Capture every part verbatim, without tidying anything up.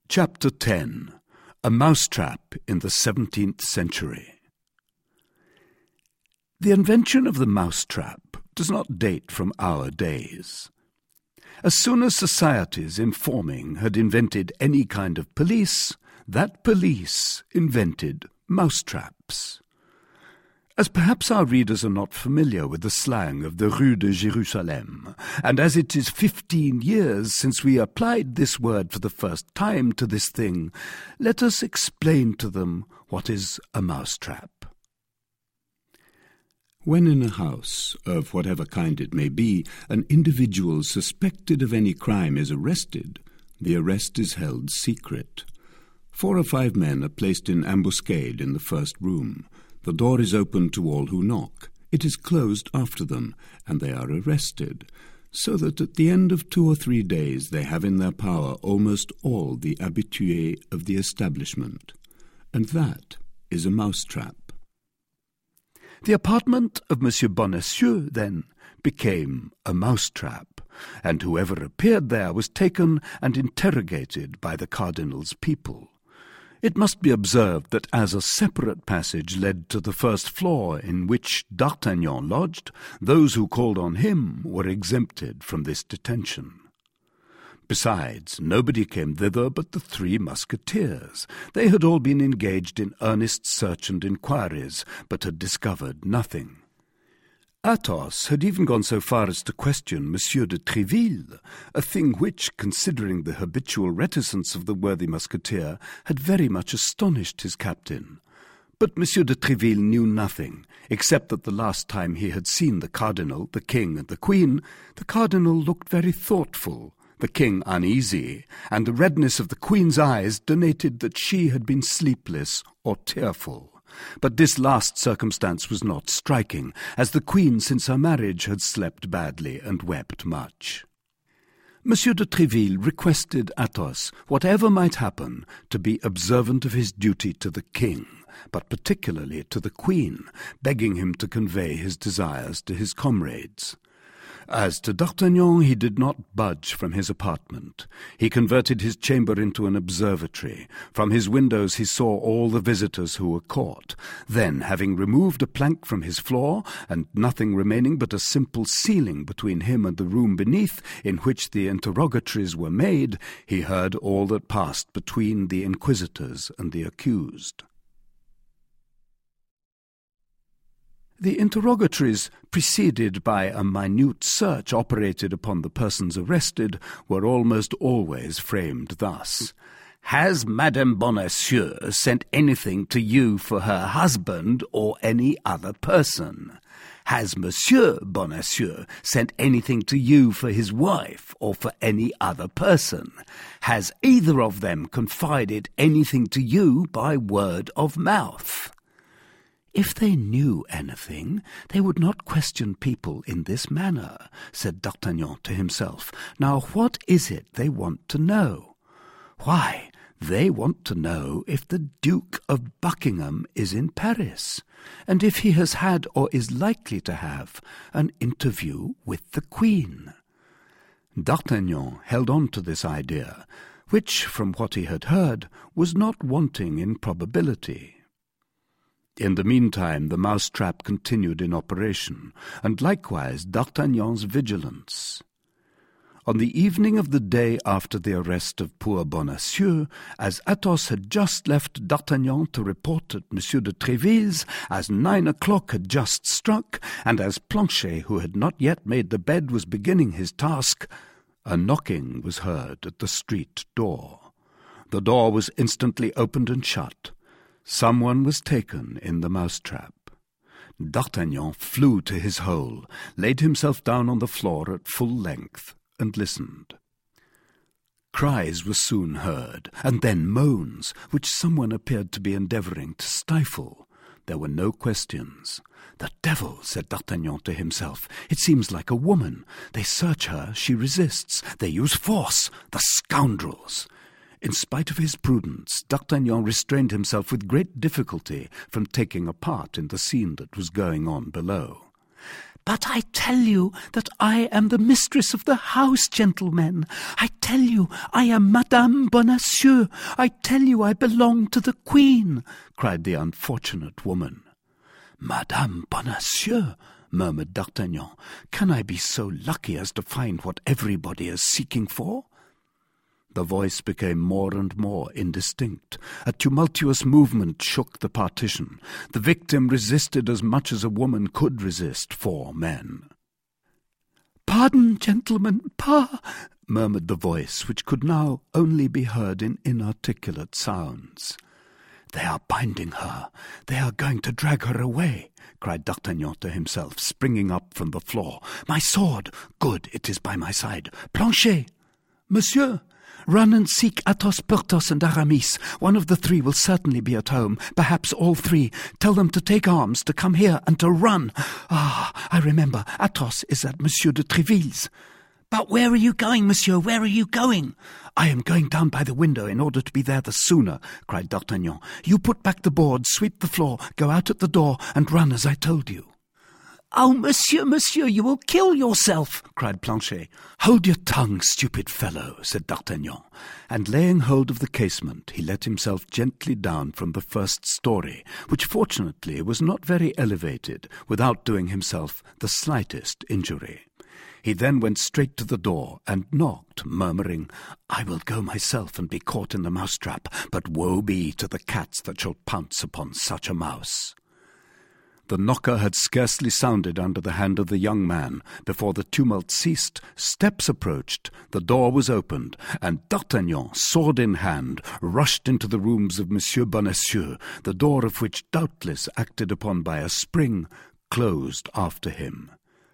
Chapter ten. A Mousetrap in the seventeenth Century. The invention of the mousetrap does not date from our days. As soon as societies in forming had invented any kind of police, that police invented mousetraps. As perhaps our readers are not familiar with the slang of the Rue de Jérusalem, and as it is fifteen years since we applied this word for the first time to this thing, let us explain to them what is a mousetrap. When in a house, of whatever kind it may be, an individual suspected of any crime is arrested, the arrest is held secret. Four or five men are placed in ambuscade in the first room. The door is opened to all who knock. It is closed after them, and they are arrested, so that at the end of two or three days they have in their power almost all the habitués of the establishment. And that is a mousetrap. The apartment of Monsieur Bonacieux, then, became a mousetrap, and whoever appeared there was taken and interrogated by the cardinal's people. It must be observed that as a separate passage led to the first floor in which D'Artagnan lodged, those who called on him were exempted from this detention. Besides, nobody came thither but the three musketeers. They had all been engaged in earnest search and inquiries, but had discovered nothing. Athos had even gone so far as to question Monsieur de Tréville, a thing which, considering the habitual reticence of the worthy musketeer, had very much astonished his captain. But Monsieur de Tréville knew nothing, except that the last time he had seen the cardinal, the king, and the queen, the cardinal looked very thoughtful, the king uneasy, and the redness of the queen's eyes denoted that she had been sleepless or tearful. But this last circumstance was not striking, as the queen since her marriage had slept badly and wept much. Monsieur de Tréville requested Athos, whatever might happen, to be observant of his duty to the king, but particularly to the queen, begging him to convey his desires to his comrades. As to D'Artagnan, he did not budge from his apartment. He converted his chamber into an observatory. From his windows he saw all the visitors who were caught. Then, having removed a plank from his floor, and nothing remaining but a simple ceiling between him and the room beneath, in which the interrogatories were made, he heard all that passed between the inquisitors and the accused. The interrogatories, preceded by a minute search operated upon the persons arrested, were almost always framed thus. "Has Madame Bonacieux sent anything to you for her husband or any other person? Has Monsieur Bonacieux sent anything to you for his wife or for any other person? Has either of them confided anything to you by word of mouth?" "If they knew anything, they would not question people in this manner," said D'Artagnan to himself. "Now what is it they want to know? Why, they want to know if the Duke of Buckingham is in Paris, and if he has had or is likely to have an interview with the Queen." D'Artagnan held on to this idea, which, from what he had heard, was not wanting in probability. In the meantime the mousetrap continued in operation, and likewise D'Artagnan's vigilance. On the evening of the day after the arrest of poor Bonacieux, as Athos had just left D'Artagnan to report at Monsieur de Tréville's, as nine o'clock had just struck, and as Planchet, who had not yet made the bed, was beginning his task, a knocking was heard at the street door. The door was instantly opened and shut. Someone was taken in the mousetrap. D'Artagnan flew to his hole, laid himself down on the floor at full length, and listened. Cries were soon heard, and then moans, which someone appeared to be endeavouring to stifle. There were no questions. "The devil," said D'Artagnan to himself. "It seems like a woman. They search her, she resists. They use force. The scoundrels!" In spite of his prudence, D'Artagnan restrained himself with great difficulty from taking a part in the scene that was going on below. But I tell you that I am the mistress of the house, gentlemen. I tell you I am Madame Bonacieux. I tell you I belong to the Queen," cried the unfortunate woman. "Madame Bonacieux," murmured D'Artagnan. "Can I be so lucky as to find what everybody is seeking for?" The voice became more and more indistinct. A tumultuous movement shook the partition. The victim resisted as much as a woman could resist four men. "Pardon, gentlemen, pa," murmured the voice, which could now only be heard in inarticulate sounds. "They are binding her. They are going to drag her away," cried D'Artagnan to himself, springing up from the floor. "My sword! Good, it is by my side. Planchet!" "Monsieur!" "Run and seek Athos, Porthos, and Aramis. One of the three will certainly be at home, perhaps all three. Tell them to take arms, to come here, and to run. Ah, I remember, Athos is at Monsieur de Tréville's." "But where are you going, monsieur? Where are you going?" "I am going down by the window in order to be there the sooner," cried D'Artagnan. "You put back the boards, sweep the floor, go out at the door, and run as I told you." "Oh, monsieur, monsieur, you will kill yourself," cried Planchet. "Hold your tongue, stupid fellow," said D'Artagnan, and laying hold of the casement, he let himself gently down from the first story, which fortunately was not very elevated, without doing himself the slightest injury. He then went straight to the door and knocked, murmuring, "I will go myself and be caught in the mousetrap, but woe be to the cats that shall pounce upon such a mouse." The knocker had scarcely sounded under the hand of the young man before the tumult ceased, steps approached, the door was opened, and D'Artagnan, sword in hand, rushed into the rooms of Monsieur Bonacieux, the door of which, doubtless acted upon by a spring, closed after him.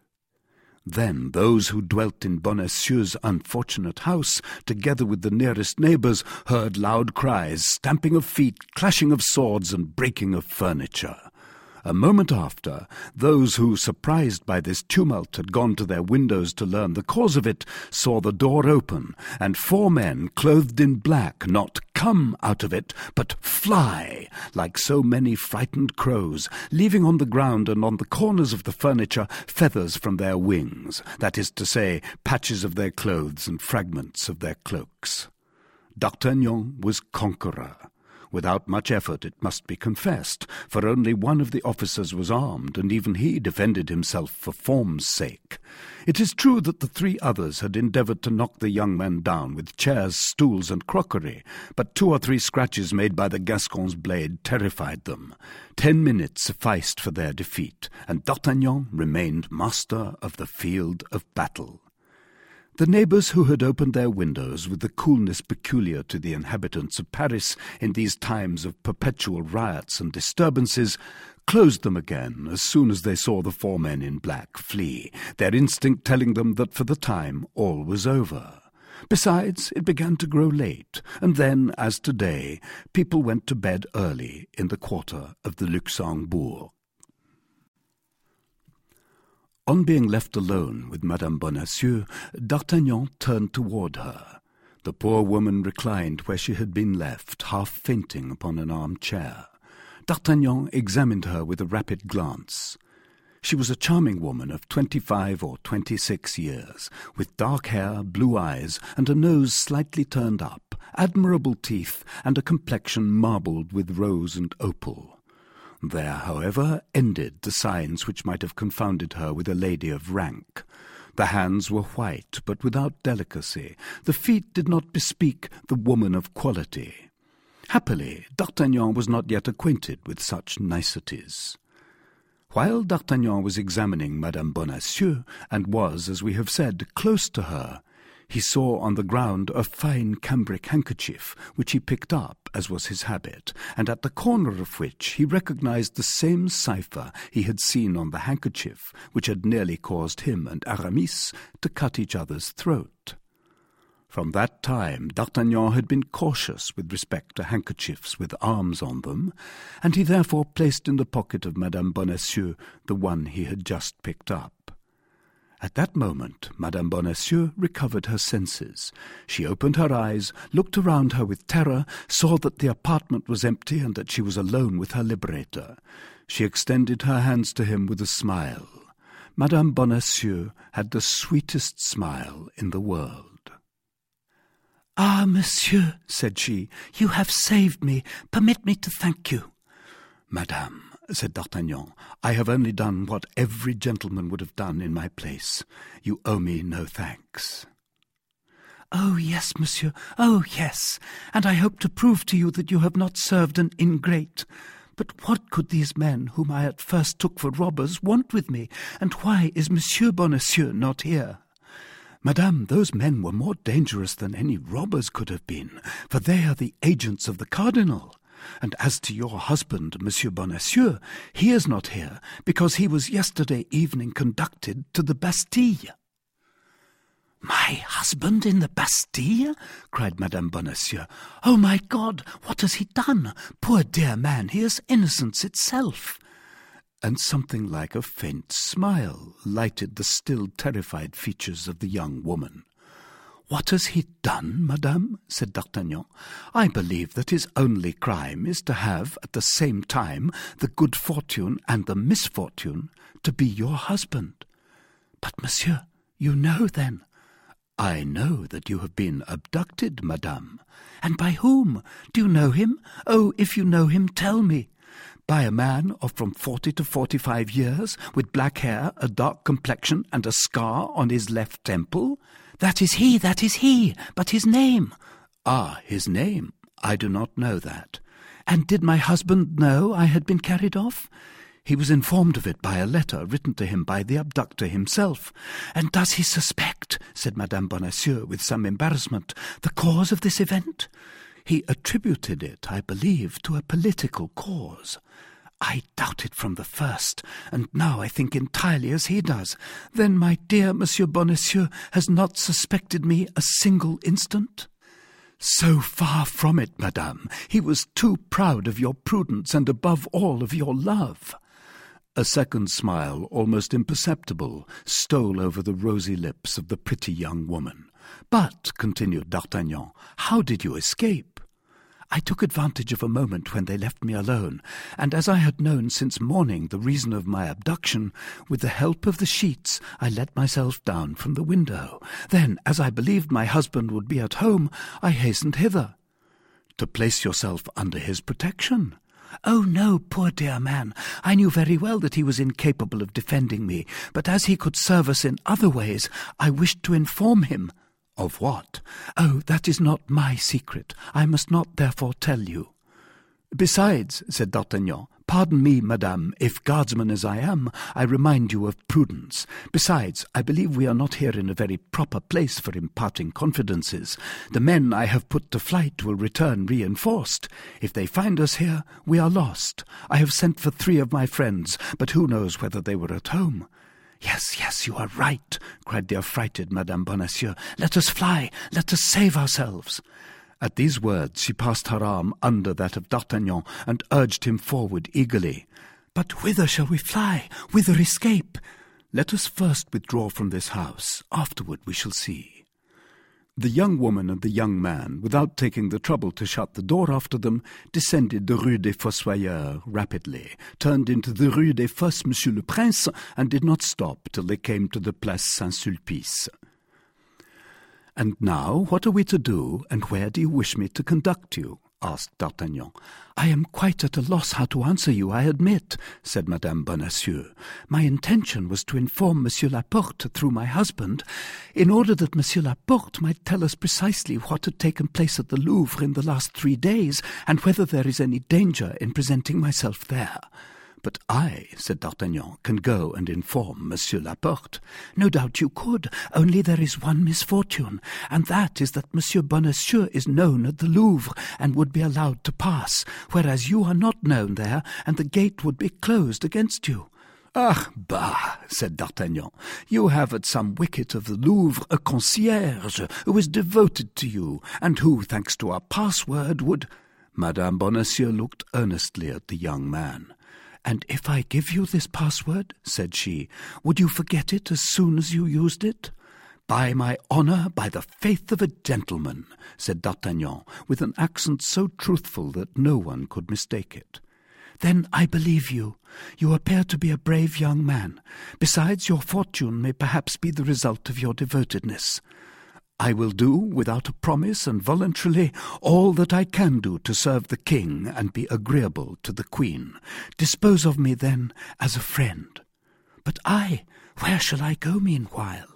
Then those who dwelt in Bonacieux's unfortunate house, together with the nearest neighbours, heard loud cries, stamping of feet, clashing of swords, and breaking of furniture. A moment after, those who, surprised by this tumult, had gone to their windows to learn the cause of it, saw the door open, and four men, clothed in black, not come out of it, but fly, like so many frightened crows, leaving on the ground and on the corners of the furniture feathers from their wings, that is to say, patches of their clothes and fragments of their cloaks. D'Artagnan was conqueror. Without much effort, it must be confessed, for only one of the officers was armed, and even he defended himself for form's sake. It is true that the three others had endeavoured to knock the young man down with chairs, stools, and crockery, but two or three scratches made by the Gascon's blade terrified them. Ten minutes sufficed for their defeat, and D'Artagnan remained master of the field of battle. The neighbours who had opened their windows with the coolness peculiar to the inhabitants of Paris in these times of perpetual riots and disturbances, closed them again as soon as they saw the four men in black flee, their instinct telling them that for the time all was over. Besides, it began to grow late, and then, as today, people went to bed early in the quarter of the Luxembourg. On being left alone with Madame Bonacieux, D'Artagnan turned toward her. The poor woman reclined where she had been left, half fainting upon an armchair. D'Artagnan examined her with a rapid glance. She was a charming woman of twenty-five or twenty-six years, with dark hair, blue eyes, and a nose slightly turned up, admirable teeth, and a complexion marbled with rose and opal. There, however, ended the signs which might have confounded her with a lady of rank. The hands were white, but without delicacy. The feet did not bespeak the woman of quality. Happily, D'Artagnan was not yet acquainted with such niceties. While D'Artagnan was examining Madame Bonacieux, and was, as we have said, close to her, he saw on the ground a fine cambric handkerchief, which he picked up, as was his habit, and at the corner of which he recognized the same cipher he had seen on the handkerchief, which had nearly caused him and Aramis to cut each other's throat. From that time D'Artagnan had been cautious with respect to handkerchiefs with arms on them, and he therefore placed in the pocket of Madame Bonacieux the one he had just picked up. At that moment Madame Bonacieux recovered her senses. She opened her eyes, looked around her with terror, saw that the apartment was empty and that she was alone with her liberator. She extended her hands to him with a smile. Madame Bonacieux had the sweetest smile in the world. "Ah, monsieur," said she, "you have saved me. Permit me to thank you." "Madame," said D'Artagnan, "I have only done what every gentleman would have done in my place. You owe me no thanks." "Oh, yes, monsieur, oh, yes, and I hope to prove to you that you have not served an ingrate. But what could these men, whom I at first took for robbers, want with me, and why is Monsieur Bonacieux not here?" "Madame, those men were more dangerous than any robbers could have been, for they are the agents of the cardinal. And as to your husband, Monsieur Bonacieux, he is not here, because he was yesterday evening conducted to the Bastille." "My husband in the Bastille?" cried Madame Bonacieux. "Oh, my God, what has he done? Poor dear man, he is innocence itself." And something like a faint smile lighted the still terrified features of the young woman. "What has he done, madame?" said D'Artagnan. "I believe that his only crime is to have, at the same time, the good fortune and the misfortune to be your husband." "But, monsieur, you know, then—" "I know that you have been abducted, madame." "And by whom? Do you know him? Oh, if you know him, tell me." "By a man of from forty to forty-five years, with black hair, a dark complexion, and a scar on his left temple." "That is he, that is he. But his name?" "Ah, his name? I do not know that." "And did my husband know I had been carried off?" "He was informed of it by a letter written to him by the abductor himself." "And does he suspect," said Madame Bonacieux with some embarrassment, "the cause of this event?" "He attributed it, I believe, to a political cause." "I doubted from the first, and now I think entirely as he does. Then my dear Monsieur Bonacieux has not suspected me a single instant?" "So far from it, madame. He was too proud of your prudence and above all of your love." A second smile, almost imperceptible, stole over the rosy lips of the pretty young woman. "But," continued D'Artagnan, "how did you escape?" "I took advantage of a moment when they left me alone, and as I had known since morning the reason of my abduction, with the help of the sheets I let myself down from the window. Then, as I believed my husband would be at home, I hastened hither." "To place yourself under his protection?" "Oh, no, poor dear man. I knew very well that he was incapable of defending me, but as he could serve us in other ways, I wished to inform him." "Of what?" "Oh, that is not my secret. I must not therefore tell you." "Besides," said D'Artagnan, "pardon me, madame, if, guardsman as I am, I remind you of prudence. Besides, I believe we are not here in a very proper place for imparting confidences. The men I have put to flight will return reinforced. If they find us here, we are lost. I have sent for three of my friends, but who knows whether they were at home?" "Yes, yes, you are right," cried the affrighted Madame Bonacieux. "Let us fly, let us save ourselves." At these words she passed her arm under that of D'Artagnan and urged him forward eagerly. "But whither shall we fly? Whither escape?" "Let us first withdraw from this house. Afterward we shall see." The young woman and the young man, without taking the trouble to shut the door after them, descended the Rue des Fossoyeurs rapidly, turned into the Rue des Fosses Monsieur le Prince, and did not stop till they came to the Place Saint-Sulpice. "And now what are we to do, and where do you wish me to conduct you?" asked D'Artagnan. "I am quite at a loss how to answer you, I admit," said Madame Bonacieux. "My intention was to inform Monsieur Laporte through my husband, in order that Monsieur Laporte might tell us precisely what had taken place at the Louvre in the last three days, and whether there is any danger in presenting myself there." "But I," said D'Artagnan, "can go and inform Monsieur Laporte." "No doubt you could, only there is one misfortune, and that is that Monsieur Bonacieux is known at the Louvre and would be allowed to pass, whereas you are not known there, and the gate would be closed against you." "Ah, bah!" said D'Artagnan. "You have at some wicket of the Louvre a concierge who is devoted to you, and who, thanks to our password, would—" Madame Bonacieux looked earnestly at the young man. "And if I give you this password," said she, "would you forget it as soon as you used it?" "By my honour, by the faith of a gentleman," said D'Artagnan, with an accent so truthful that no one could mistake it. Then I believe you. You appear to be a brave young man. Besides, your fortune may perhaps be the result of your devotedness. I will do, without a promise and voluntarily, all that I can do to serve the king and be agreeable to the queen. Dispose of me, then, as a friend. But I, where shall I go meanwhile?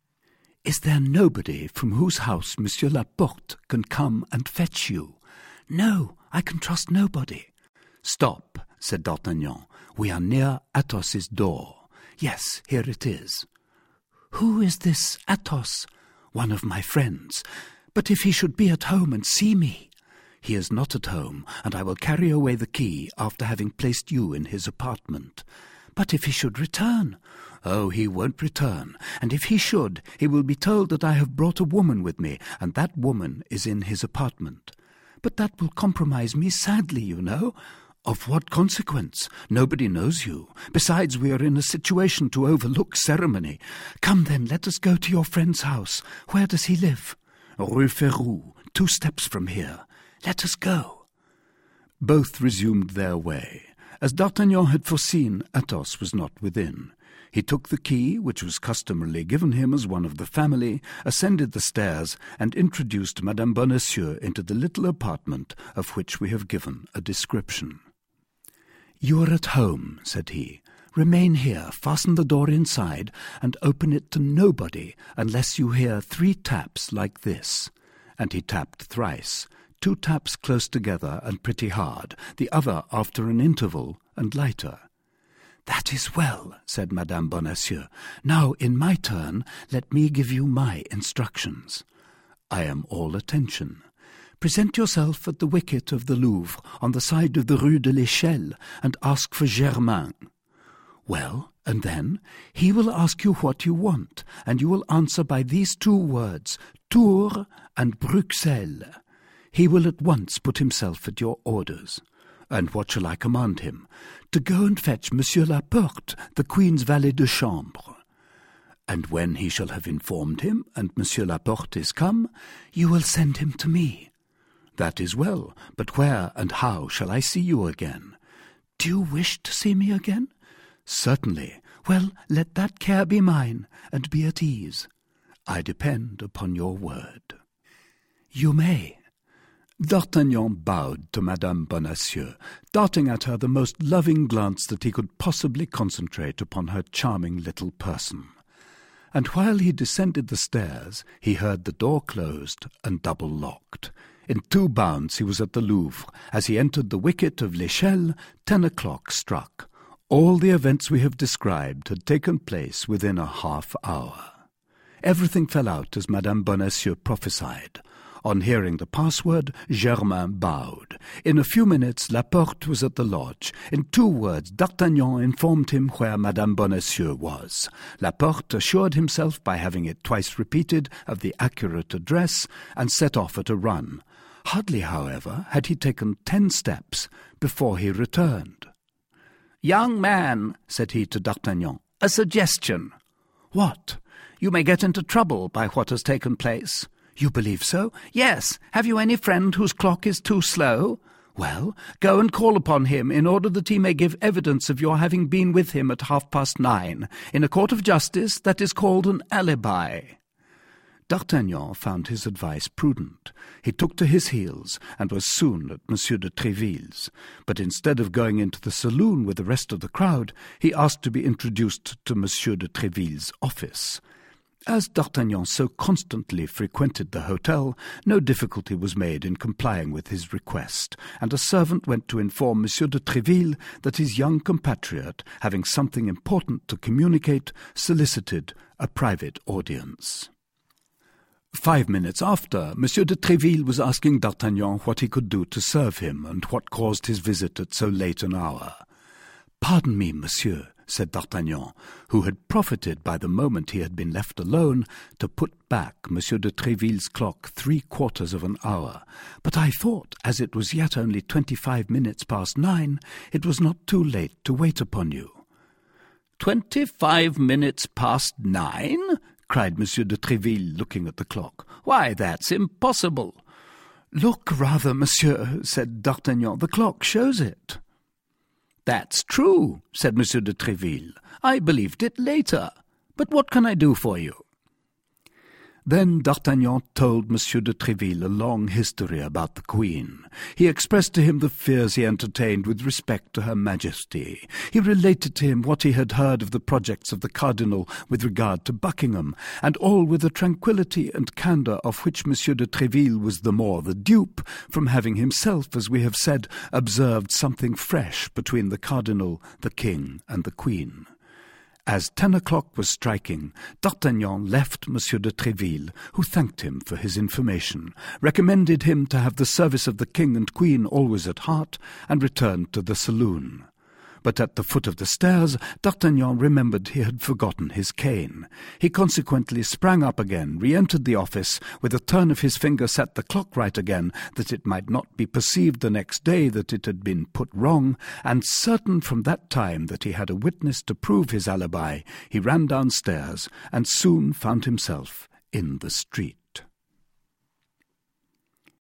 Is there nobody from whose house Monsieur Laporte can come and fetch you? No, I can trust nobody. Stop, said D'Artagnan. We are near Athos's door. Yes, here it is. Who is this Athos? One of my friends. But if he should be at home and see me? He is not at home, and I will carry away the key after having placed you in his apartment. But if he should return? Oh, he won't return, and if he should, he will be told that I have brought a woman with me, and that woman is in his apartment. But that will compromise me sadly, you know. Of what consequence? Nobody knows you. Besides, we are in a situation to overlook ceremony. Come then, let us go to your friend's house. Where does he live? Rue Ferou, two steps from here. Let us go. Both resumed their way. As D'Artagnan had foreseen, Athos was not within. He took the key, which was customarily given him as one of the family, ascended the stairs, and introduced Madame Bonacieux into the little apartment of which we have given a description. "You are at home," said he. "Remain here, fasten the door inside, and open it to nobody unless you hear three taps like this." And he tapped thrice, two taps close together and pretty hard, the other after an interval and lighter. "That is well," said Madame Bonacieux. "Now, in my turn, let me give you my instructions." "I am all attention." "Present yourself at the wicket of the Louvre on the side of the Rue de l'Echelle and ask for Germain." "Well, and then? He will ask you what you want, and you will answer by these two words, Tours and Bruxelles. He will at once put himself at your orders. And what shall I command him? To go and fetch Monsieur Laporte, the Queen's valet de chambre. And when he shall have informed him, and Monsieur Laporte is come, you will send him to me. That is well, but where and how shall I see you again? Do you wish to see me again? Certainly. Well, let that care be mine, and be at ease. I depend upon your word. You may. D'Artagnan bowed to Madame Bonacieux, darting at her the most loving glance that he could possibly concentrate upon her charming little person. And while he descended the stairs, he heard the door closed and double-locked. In two bounds he was at the Louvre. As he entered the wicket of l'Echelle, ten o'clock struck. All the events we have described had taken place within a half hour. Everything fell out as Madame Bonacieux prophesied. On hearing the password, Germain bowed. In a few minutes, Laporte was at the lodge. In two words, D'Artagnan informed him where Madame Bonacieux was. Laporte assured himself by having it twice repeated of the accurate address, and set off at a run. Hardly, however, had he taken ten steps before he returned. "Young man," said he to D'Artagnan, "a suggestion." "What?" "You may get into trouble by what has taken place." "You believe so?" "Yes. Have you any friend whose clock is too slow?" "Well, go and call upon him in order that he may give evidence of your having been with him at half-past nine. In a court of justice, that is called an alibi." D'Artagnan found his advice prudent. He took to his heels, and was soon at Monsieur de Tréville's. But instead of going into the saloon with the rest of the crowd, he asked to be introduced to Monsieur de Tréville's office. As D'Artagnan so constantly frequented the hotel, no difficulty was made in complying with his request, and a servant went to inform Monsieur de Tréville that his young compatriot, having something important to communicate, solicited a private audience. Five minutes after, Monsieur de Tréville was asking D'Artagnan what he could do to serve him, and what caused his visit at so late an hour. "Pardon me, monsieur," said D'Artagnan, who had profited by the moment he had been left alone to put back Monsieur de Tréville's clock three quarters of an hour. "But I thought, as it was yet only twenty-five minutes past nine, it was not too late to wait upon you." "Twenty-five minutes past nine?" cried Monsieur de Tréville, looking at the clock. "Why, that's impossible." "Look rather, monsieur," said D'Artagnan. "The clock shows it." "That's true," said Monsieur de Tréville. "I believed it later. But what can I do for you?" Then D'Artagnan told Monsieur de Tréville a long history about the Queen. He expressed to him the fears he entertained with respect to her Majesty. He related to him what he had heard of the projects of the Cardinal with regard to Buckingham, and all with a tranquillity and candour of which Monsieur de Tréville was the more the dupe, from having himself, as we have said, observed something fresh between the Cardinal, the King, and the Queen. As ten o'clock was striking, D'Artagnan left Monsieur de Tréville, who thanked him for his information, recommended him to have the service of the King and Queen always at heart, and returned to the saloon. But at the foot of the stairs, D'Artagnan remembered he had forgotten his cane. He consequently sprang up again, re-entered the office, with a turn of his finger set the clock right again, that it might not be perceived the next day that it had been put wrong, and certain from that time that he had a witness to prove his alibi, he ran downstairs, and soon found himself in the street.